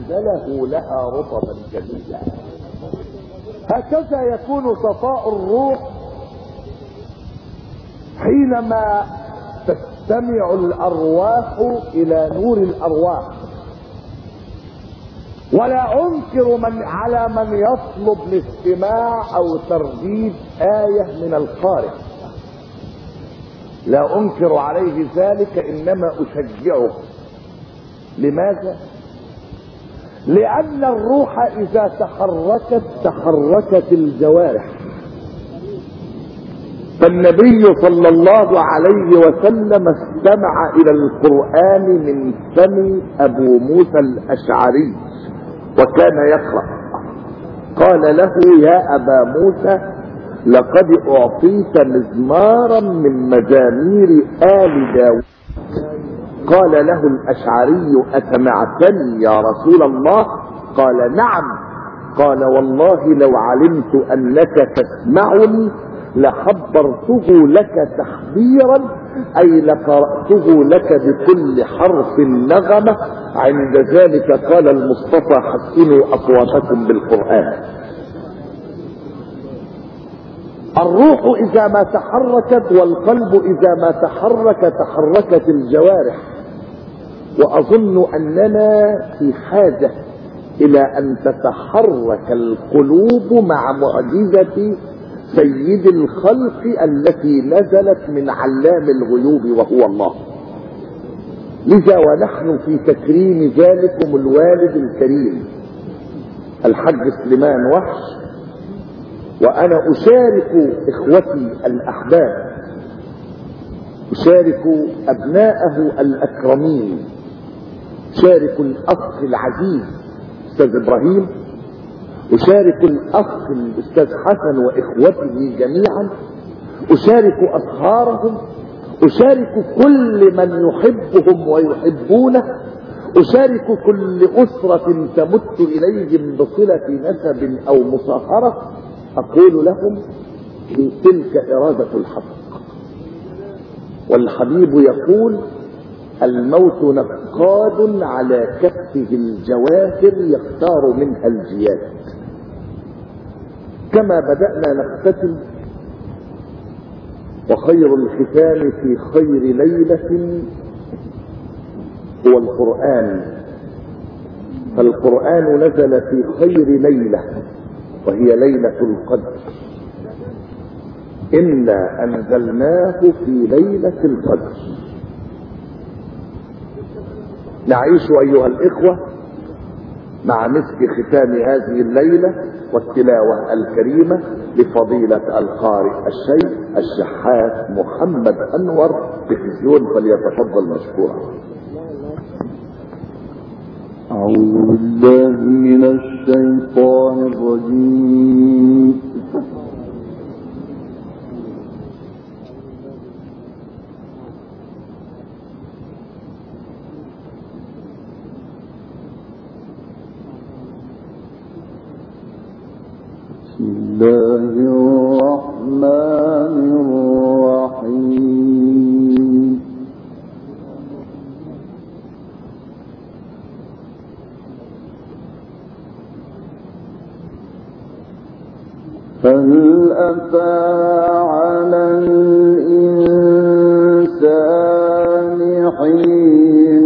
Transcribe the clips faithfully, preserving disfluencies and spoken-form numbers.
أنزله لها رطبا جميلا. هكذا يكون صفاء الروح حينما تستمع الأرواح إلى نور الأرواح. ولا أنكر من على من يطلب الاستماع أو ترديد آية من القارئ، لا أنكر عليه ذلك، إنما أشجعه. لماذا؟ لأن الروح إذا تحركت تحركت الجوارح. فالنبي صلى الله عليه وسلم استمع إلى القرآن من فم أبو موسى الأشعري وكان يقرأ. قال له: يا أبا موسى، لقد أعطيت مزمارا من مزامير آل داود. قال له الأشعري: أسمعتني يا رسول الله؟ قال: نعم. قال: والله لو علمت أنك تسمعني لحضرته لك تحضيرا، أي لقرأته لك بكل حرف نغمة. عند ذلك قال المصطفى: حسنوا أصواتكم بالقرآن. الروح إذا ما تحركت والقلب إذا ما تحرك تحركت الجوارح. وأظن أننا في حاجة إلى أن تتحرك القلوب مع معجزة سيد الخلق التي نزلت من علام الغيوب وهو الله. لذا ونحن في تكريم ذلكم الوالد الكريم الحاج سليمان وحش، وأنا أشارك إخوتي الأحباب، أشارك أبناءه الأكرمين، أشارك الأخ العزيز أستاذ إبراهيم، أشارك الأخ الأستاذ حسن وإخوته جميعا، أشارك أصهارهم، أشارك كل من يحبهم ويحبونه، أشارك كل أسرة تمت إليهم بصلة نسب أو مصاهرة. أقول لهم: تلك إرادة الحق. والحبيب يقول: الموت نفقاد على كفه الجواهر يختار منها الجياد. كما بدأنا نختتم، وخير الختام في خير ليلة هو القرآن. فالقرآن نزل في خير ليلة وهي ليلة القدر. إنا أنزلناه في ليلة القدر. نعيش أيها الإخوة مع مسك ختام هذه الليلة والتلاوة الكريمة لفضيلة القارئ الشيخ الشحات محمد أنور تلفزيون، فليتفضل مشكورا. أعوذ بالله من الشيطان الرجيم. بسم الله الرحمن الرحيم. هل أتى على الإنسان حين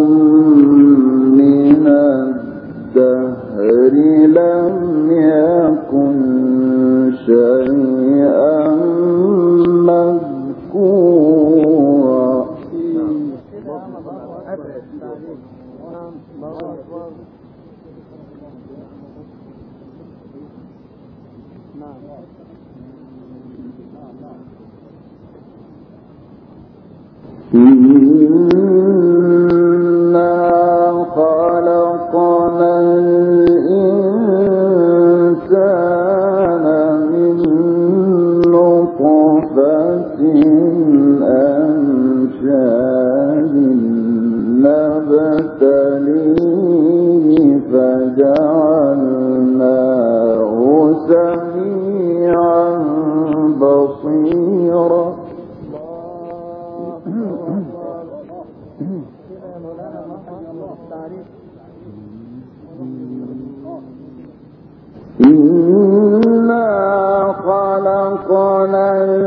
من الدهر لم يكن شيئا مذكورا. إنا خلقنا الإنسان من نطفة أمشاج نبتليه فجعلناه سميعا بصيرا. إنا خلقنا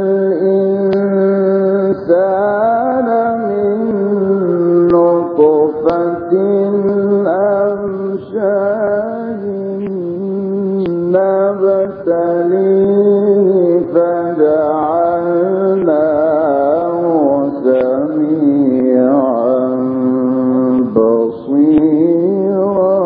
الإنسان من نطفة أمشاج نبتليه فجعلناه سميعا بصيرا.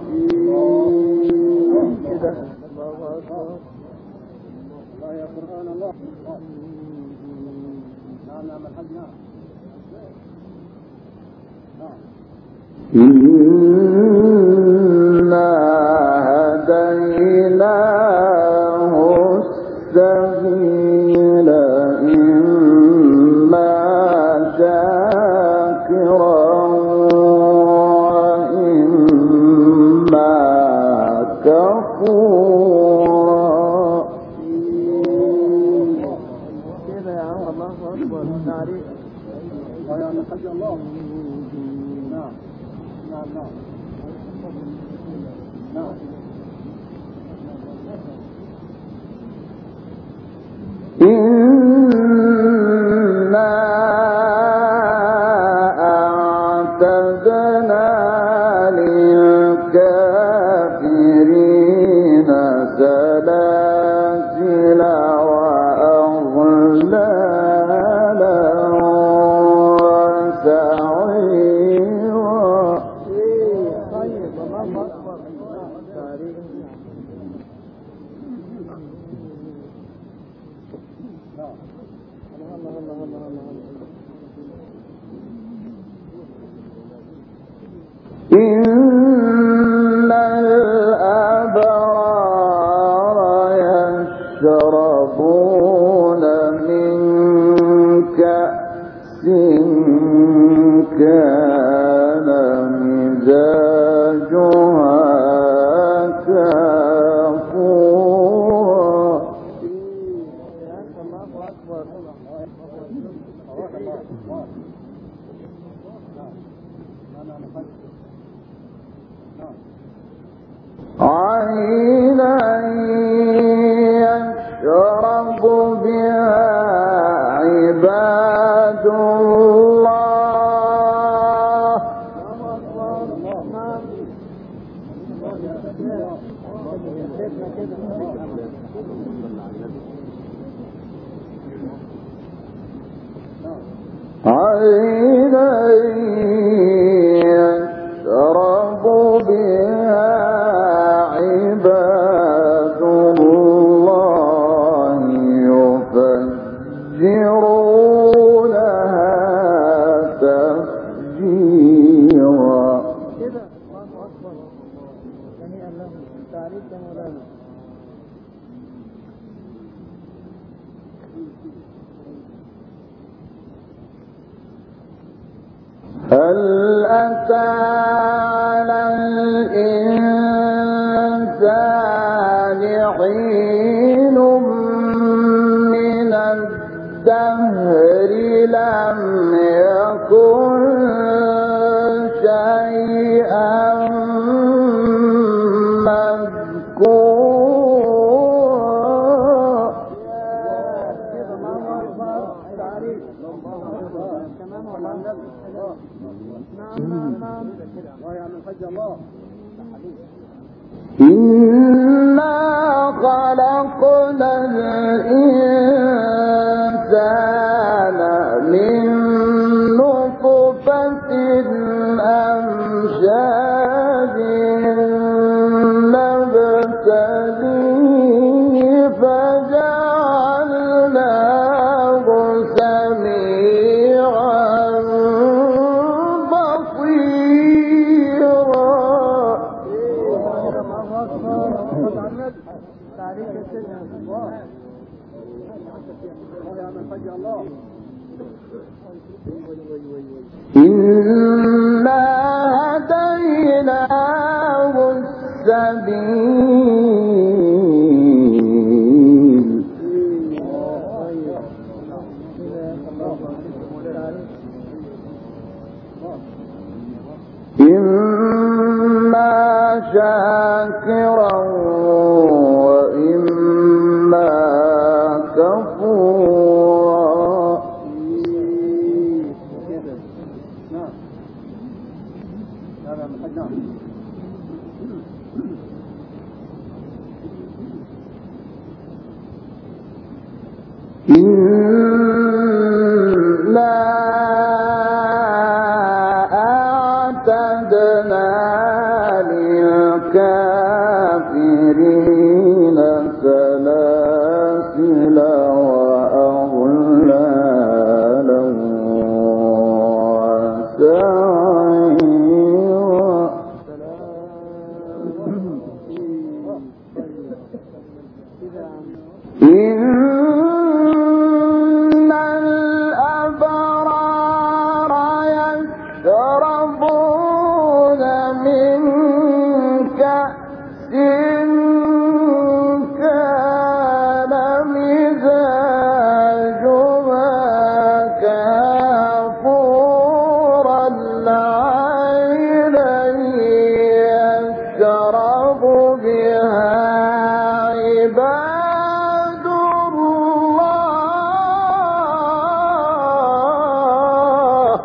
إنا هديناه السبيل إما شاكرا وإما كفورا. كيف يا الله أكبر تعريف يا حج الله. نعم نعم نعم إنا أعتدنا للكافرين سلاسل وأغلالا وسعيرا. إن الأبرار يشربون من كأس كان مزاجها كافورا. عينا يشرب بها عباد الله. عينا يشرب بها عباد الله يفجرونها تفجيرا. هل أتى على الإنسان حين من الدهر لم يكن شيئا مذكورا. إنا خلقنا الإنسان من نطفة أمشاج نبتليه فجعلناه سميعا إنا هديناه السبيل إما شاكرا إنا أعتدنا للكافرين سلاسل وأغلالا وسعيرا. إن الأبرار يشربون من كأس كان مزاجها كافورا عينا يشرب بها عباد الله.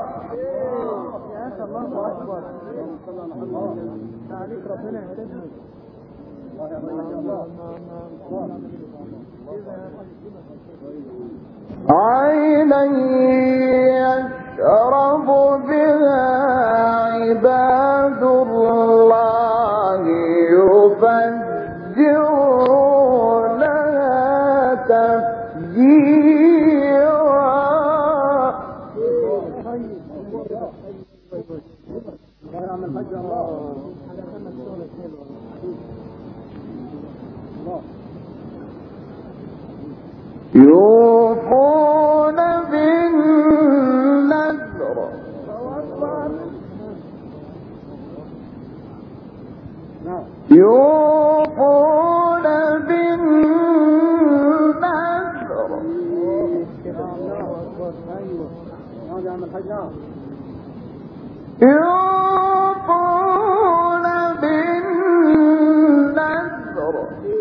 عينا يشرب بها عباد الله يفجرونها تفجيرا. يوفون بالنذر يوفون بالنذر يوفون بالنذر.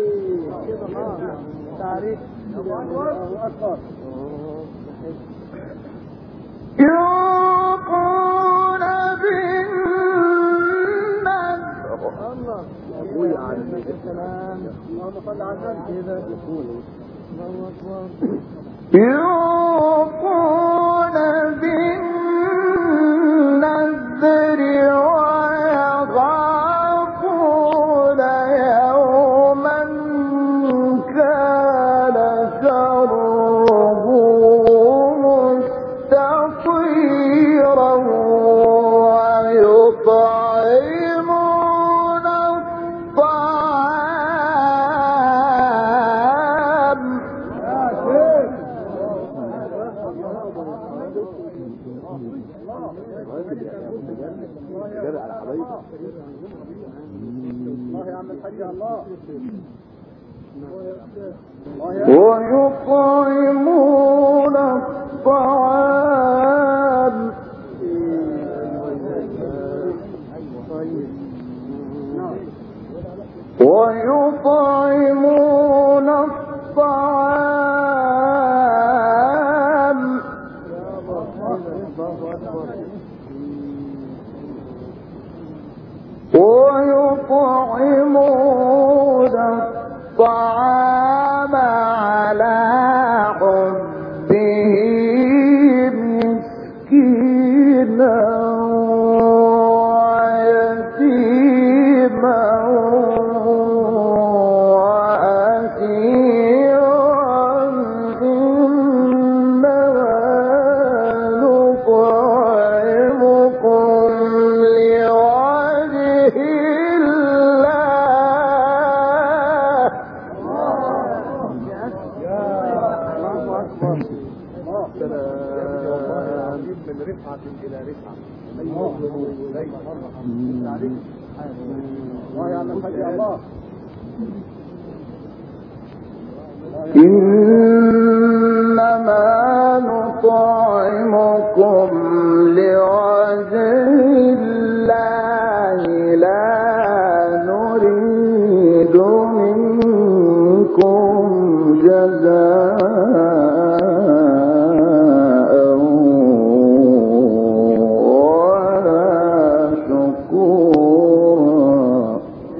يوفون بالنذر. يوفون بالنذر ويخافون يوما كان شره مستطيرا ويطعمون الطعام. ويطعمون الطعام ويطعمون الطعام ويطعمون الطعام على حبه مسكينا ويتيما وأسيرا إنما نطعمكم لوجه إنما نطعمكم لوجه الله لا نريد منكم جزاء ولا شكورا.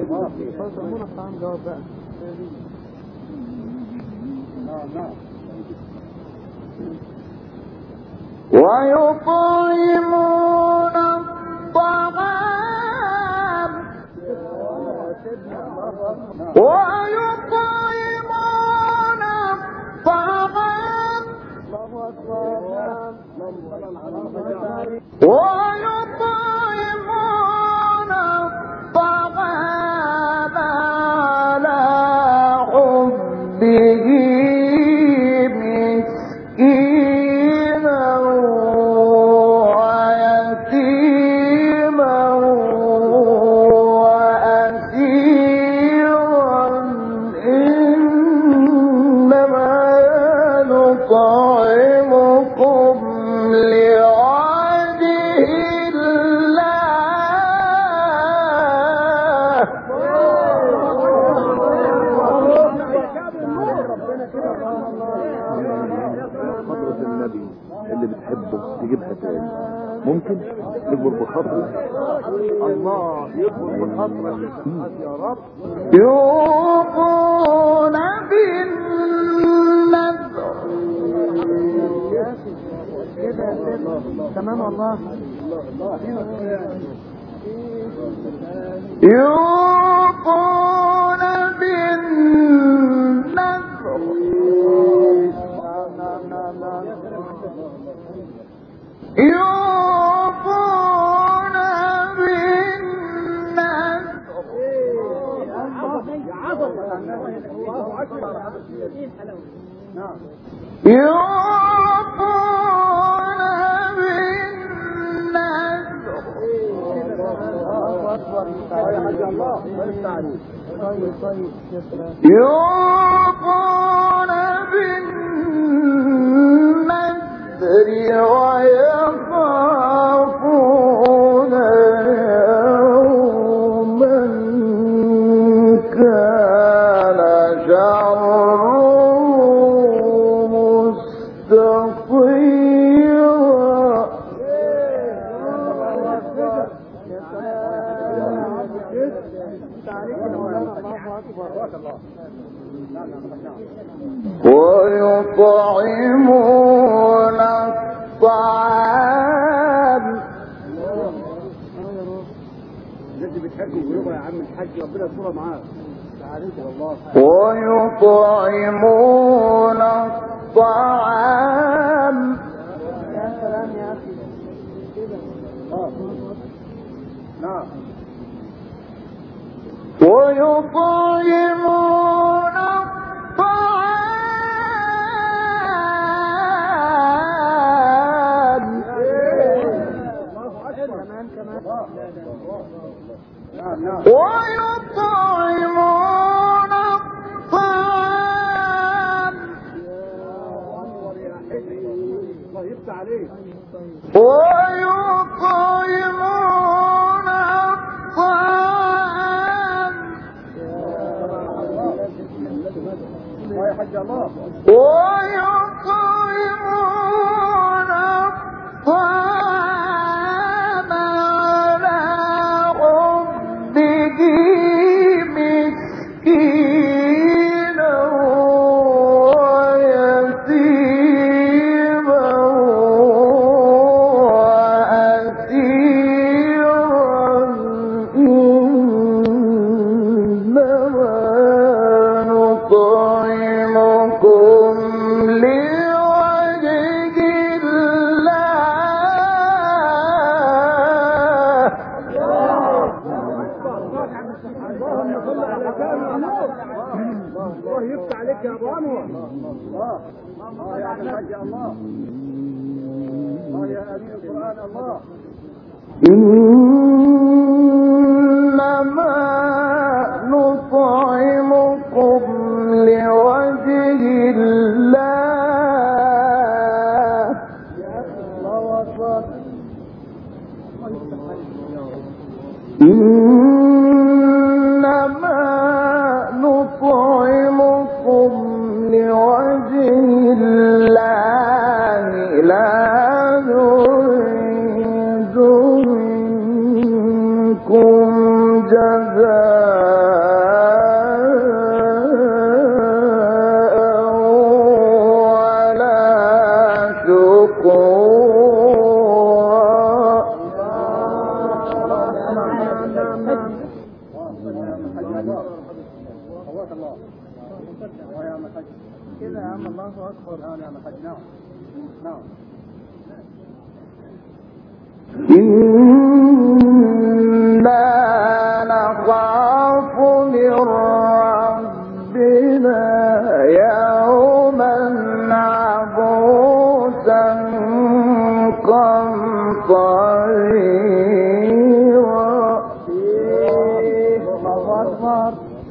ويطعمون الطعام ويطعمون الطعام ويطعمون الطعام على حبه مسكينا ويتيما وأسيرا إنما نطعمكم لوجه الله. حضرة النبي اللي بتحبه تجيبها تاني ممكن يكبر بخاطرك. الله يكبر بخاطرك يا رب. يوفون بالنذر تمام الله. يوفون بالنذر يوفون بالنذر يوفون يوفون بالنذر ويخافون يوما كان شره مستطيرا. ويطعمون الطعام ويطعمون الطعام ويطعمون الطعام ويطعمون الطعام ويطعمون الطعام ويطعمون الطعام على حبه مسكينا ويتيما وأسيرا إنما نطعمكم لوجه الله. الله يفتح عليك يا ابو انور. الله الله يا حاج الله. الله يا امين القران الله. إنما نطعمكم لوجه الله. الله اكبر. إنما نطعمكم لوجه الله لا نريد منكم جزاء حج كذا يا عم. الله اكبر. نعم يا حج. نعم نعم. إنا نخاف من ربنا يوما عبوسا قمطريرا. الله اكبر.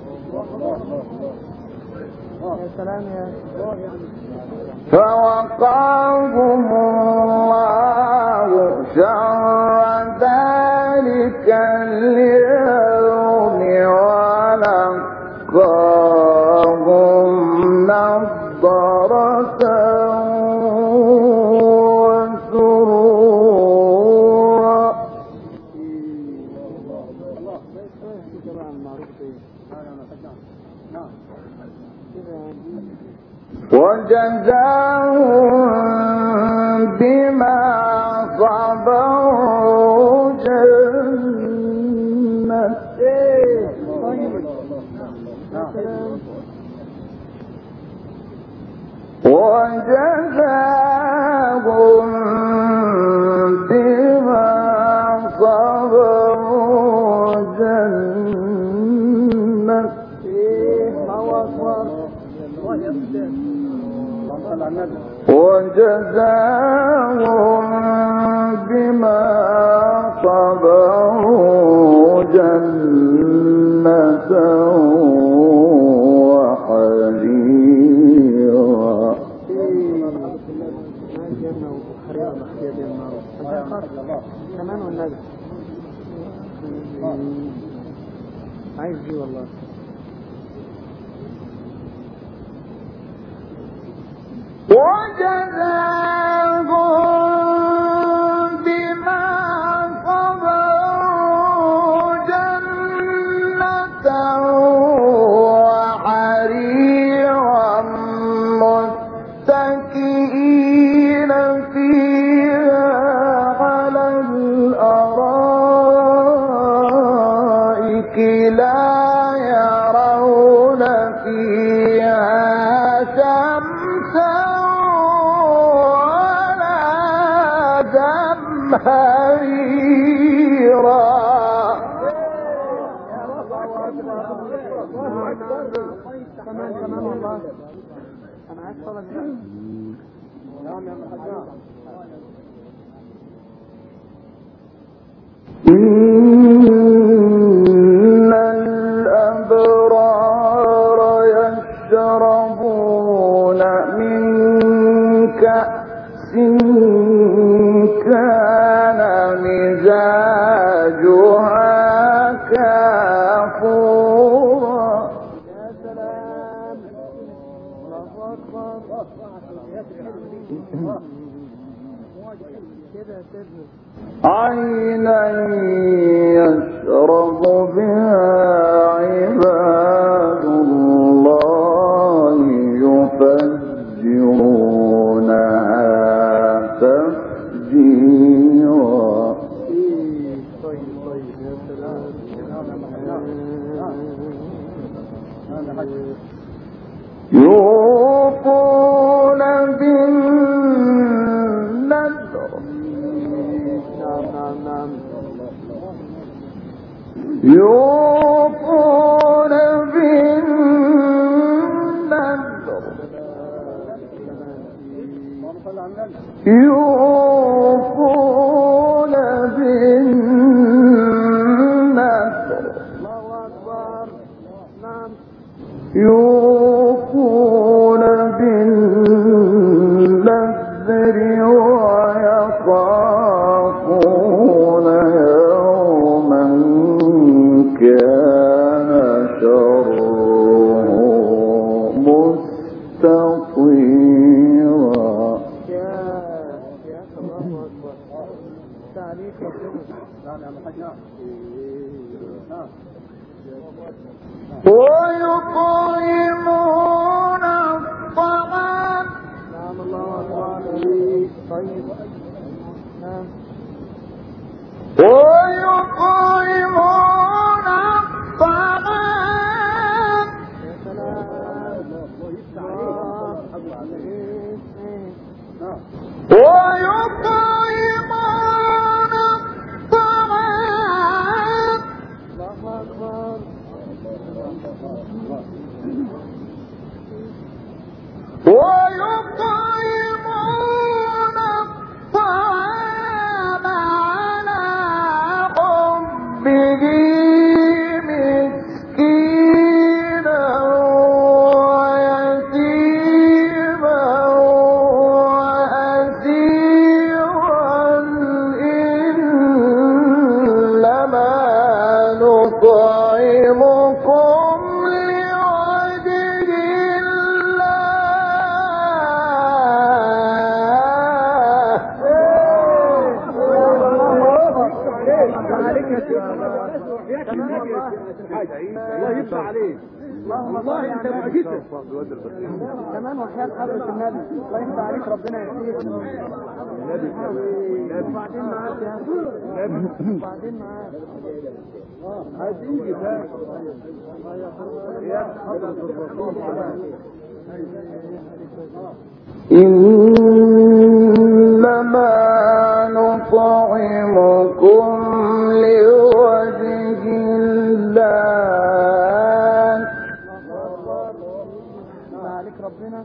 يا سلام يا فوقاهم الله شر ذلك اليوم ولقاهم نضرة وسرورا. وجزاهم بما صبروا جنة. وجزاهم بما صبروا جنة. وجزاهم بما صبروا جنة وحريرا. كمان والنبي عايز دي والله. وجزاهم بما صبروا جنة وحريرا متكئين فيها على الأرائك لا يرون فيها شمسا حريرا. كمان كمان والله. انا عايز صلاه. نعم يا حجاج. إن الأبرار يشربون من كأس كان مزاجها كافورا. يا سلام. الله اكبر. كده كده. عينا يشرب بها عباد الله يفجرونها تفجيرا. طيب طيب يا سلام. يوفون بالنذر. نعم نعم نعم. يوفون بالنذر. يوفون بالنذر. الله اكبر. نعم. يوفون بالنذر ويخافون يوما كان شره مستطيرا. يا يا الله اكبر. تعليق يا سيدي. نعم يا حجاج. نعم. ويطعمون الطعام. نعم الله اكبر. طيب. نعم. ويطعمون الطعام. يا سلام. عليك يا شيخ. الله يفتح عليك. والله انت معجزه كمان وحياة حضرة النبي. الله يفتح عليك ربنا يهديك. وبعدين معاك يا وبعدين معاك هتيجي بقى يا حضرة الرسول. إنما نطعمكم لوجه الله. عليك ربنا.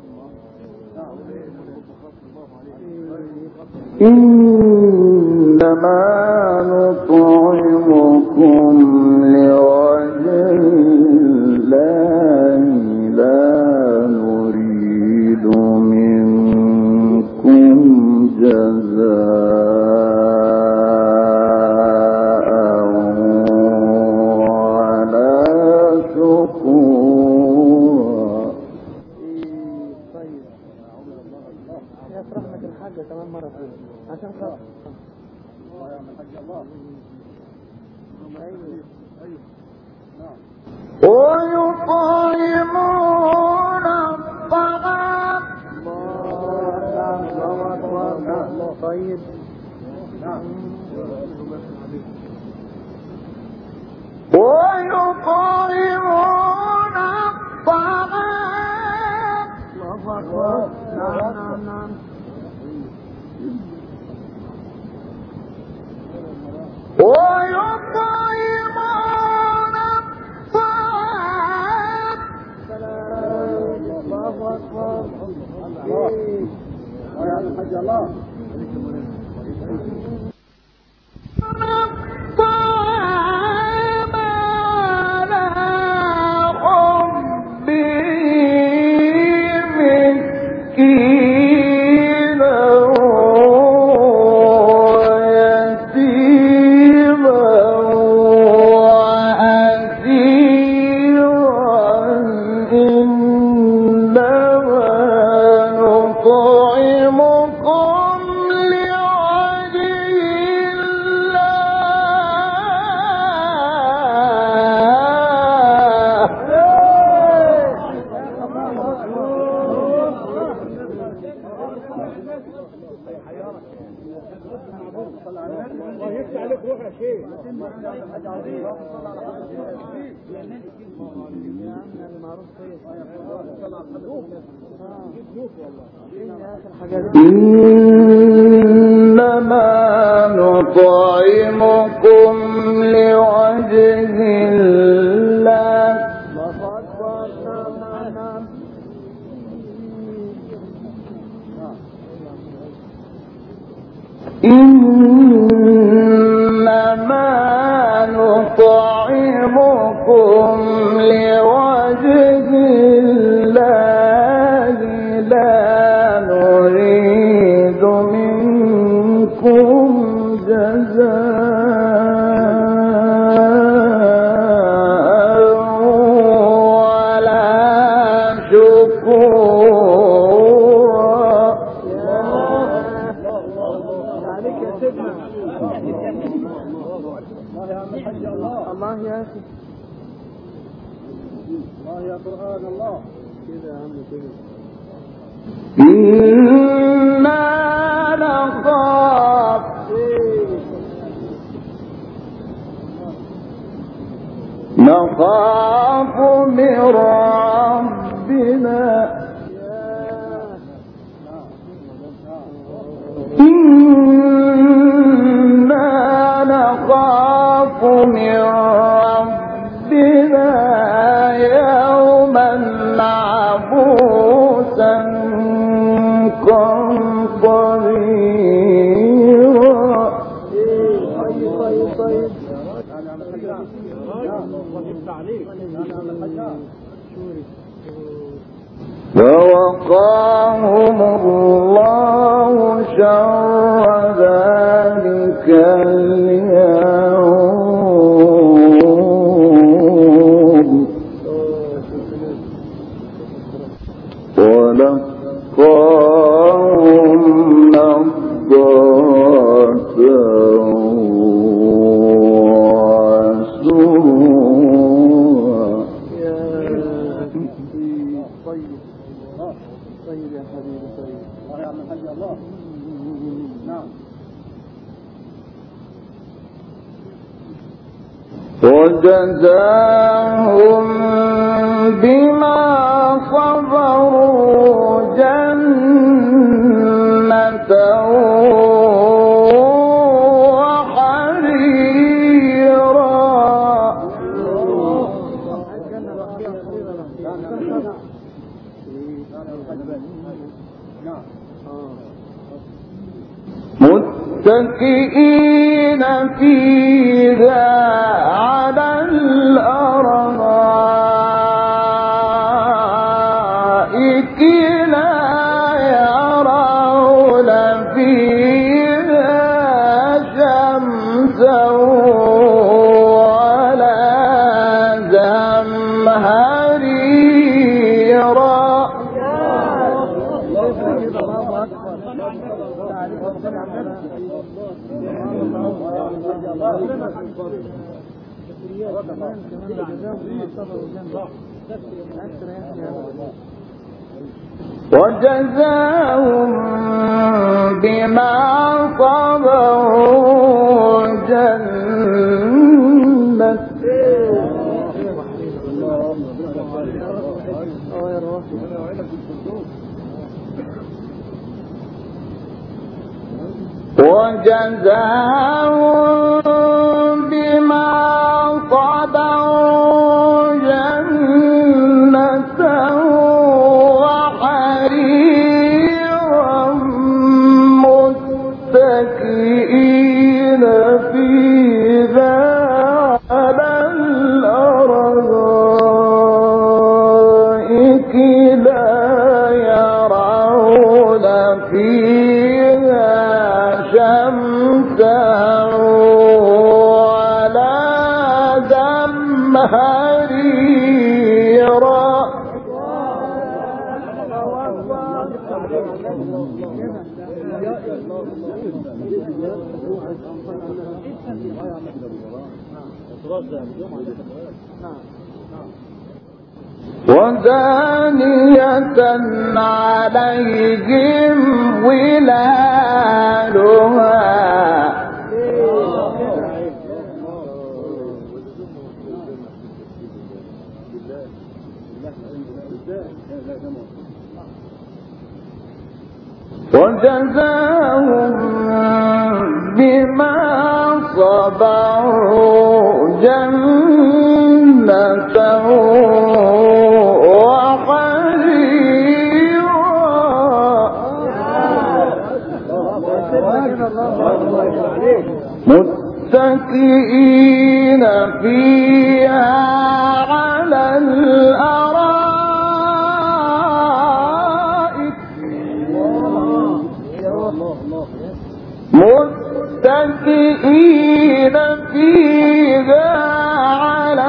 إنما نطعمكم لوجه الله لا نريد منكم جزاء ولا شكورا. طيب يا رحمة الحاجة كمان مرة فيه عشان خاطر الله يا حاج الله. ويطعمون الطعام. طيب ويطعمون الطعام. الله أكبر. نعم نعم نعم. ويطعمون الطعام. الله أكبر. الله يا حاج الله. الطعام على حبه مسكينا ويتيما وأسيرا إنما نطعمكم إنما نطعمكم لوجه الله. إنما نطعمكم لوجه الله لا نريد منكم جزاء ولا شكورا. عليك يا سيدنا. الله يا أخي. الله يا قرآن الله. كده يا عم كده. إنا نخاف نخاف من ربنا. إنا نخاف من ربنا يوما عبوسا قمطريرا. طيب طيب طيب. فوقاهم الله شر ذلك اليوم ولقاهم نضرة وجزاهم بما صبروا جنة متكئين فيها على الأرائك لا يرون فيها شمسا ولا زمهريرا. وجزاهم بما صبروا جنة وجزاهم بما صبروا جنة وحريرا متكئين فيها على الأرائك لا يرون فيها شمسا ولا زمهريرا. ودانية عليهم ظلالها وجزاهم بما صبروا جنة متكئين فيها على الأرائك متكئين فيها على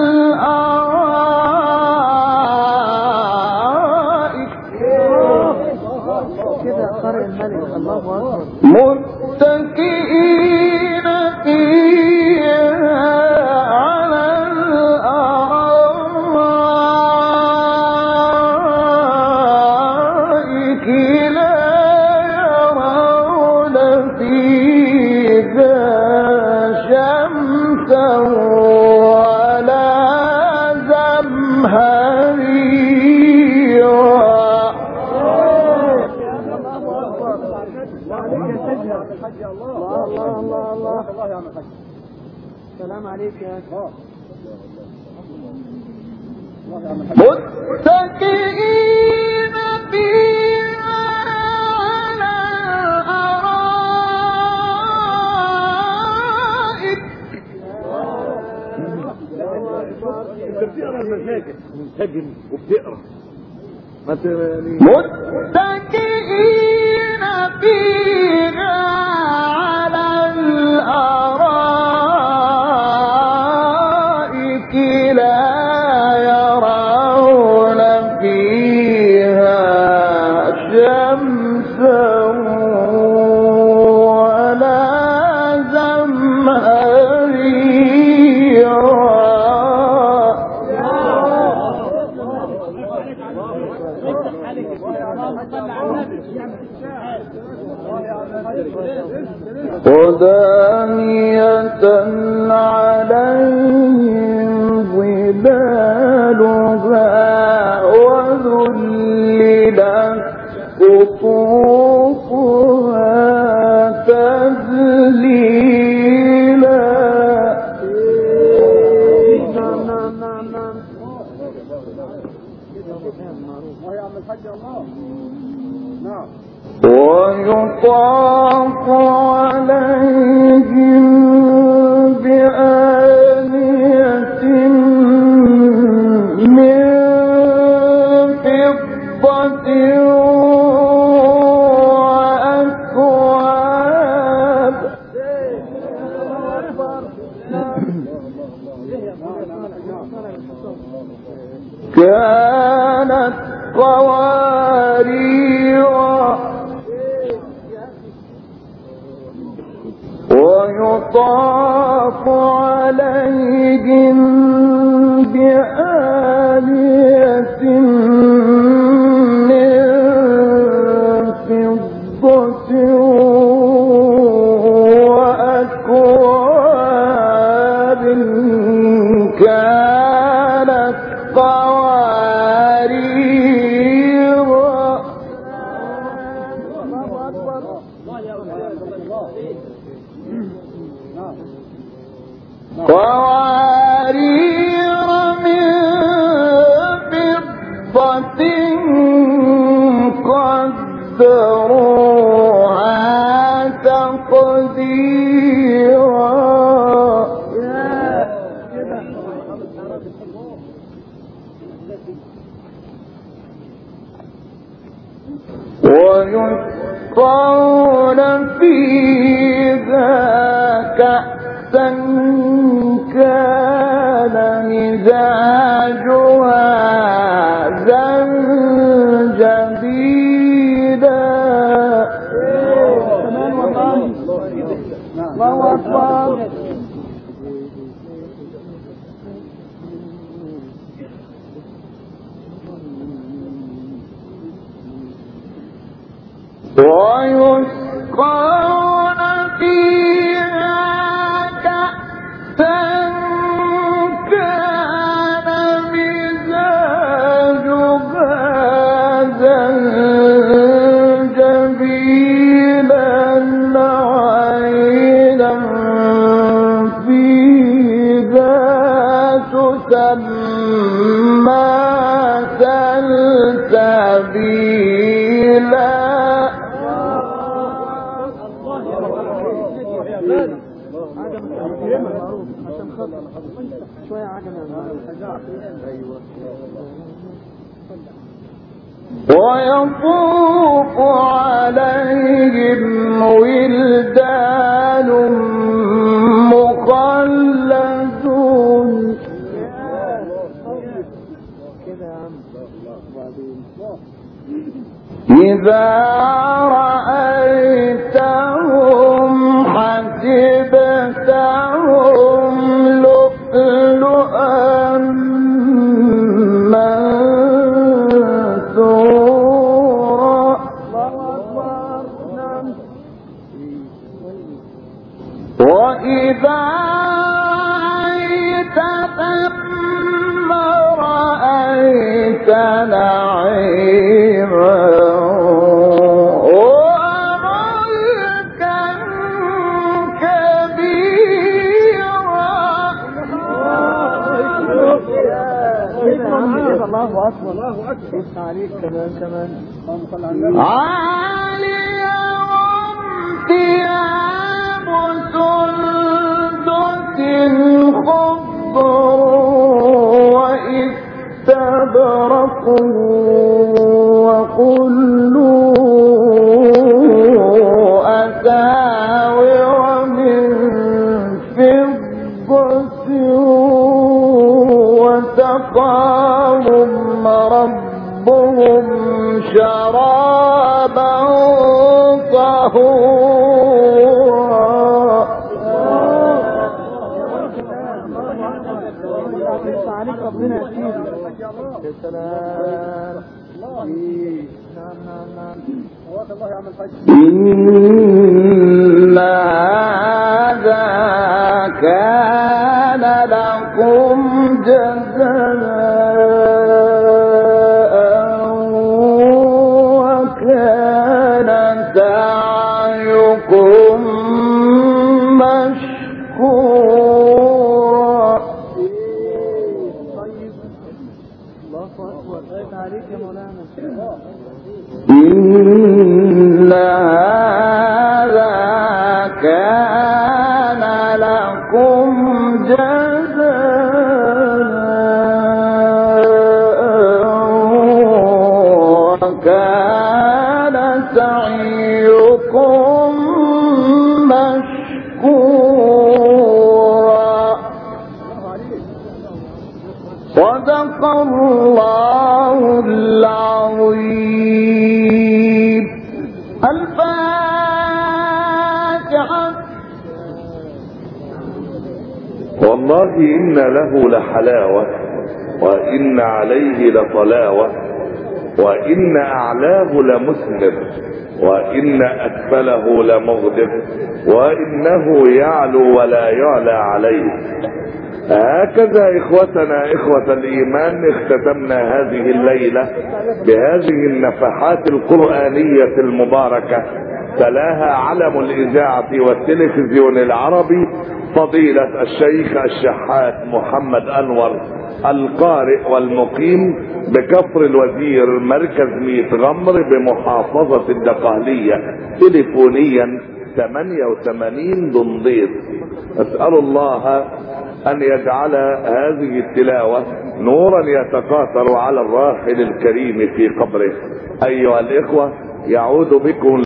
الأرائك كده قارئ الملك. الله أكبر. متكئين فيها على الأرائك لا يرون فيها شمسا ولا زمهريرا. الله الله الله الله. السلام عليك يا أخي. متكئين فيها على الأرائك. انت بتقرا المساجد منسجم وبتقرا ما تراني. متكئين فيها على الأرائك لا يرون فيها شمسا ولا زمهريرا. ودانية عليهم الله يا عم الحاج الله. نعم. ويطاف عليهم بآنية من فضة وأكواب كانت قوارير ويطاف عليهم بآنية من فضة وأكواب كانت قوارير قوارير من فضة قدروها تقديرا ويسقون فيها كأسا كان مزاجها زنجبيلا الله أكبر. ويسقون فيها كأسا كان مزاجها زنجبيلا عينا فيها تسمى سلسبيلا ويطوف عليهم ولدان مخلدون إذا رأيتهم حسبتهم لؤلؤا منثورا وإذا رأيت ثم رأيت نعيما وملكا كبيرا. الله أكبر الله أكبر. عليك كمان كمان عاليهم ثياب سندس خضر واستبرق وكلوا أساور من فضة وسقاهم ربهم شرابا طهورا. عليك ربنا يسير. يا سلام. إن هذا كان لكم جزاء وكان سعيكم مشكورا. عليك يا مولانا. إن هذا كان لكم جزاء وكان سعيكم مشكورا. صدق الله العظيم. الفاتحة. والله إن له لحلاوة وإن عليه لطلاوة وإن أعلاه لمثمر وإن أسفله لمغدر وإنه يعلو ولا يعلى عليه. هكذا إخوتنا إخوة الإيمان اختتمنا هذه الليلة بهذه النفحات القرآنية المباركة تلاها علم الإذاعة والتلفزيون العربي فضيلة الشيخ الشحات محمد أنور القارئ والمقيم بكفر الوزير مركز ميت غمر بمحافظة الدقهلية تليفونيا ثمانية وثمانين دنديط. أسأل الله أن يجعل هذه التلاوة نورا يتقاطر على الراحل الكريم في قبره. أيها الإخوة، يعود بكم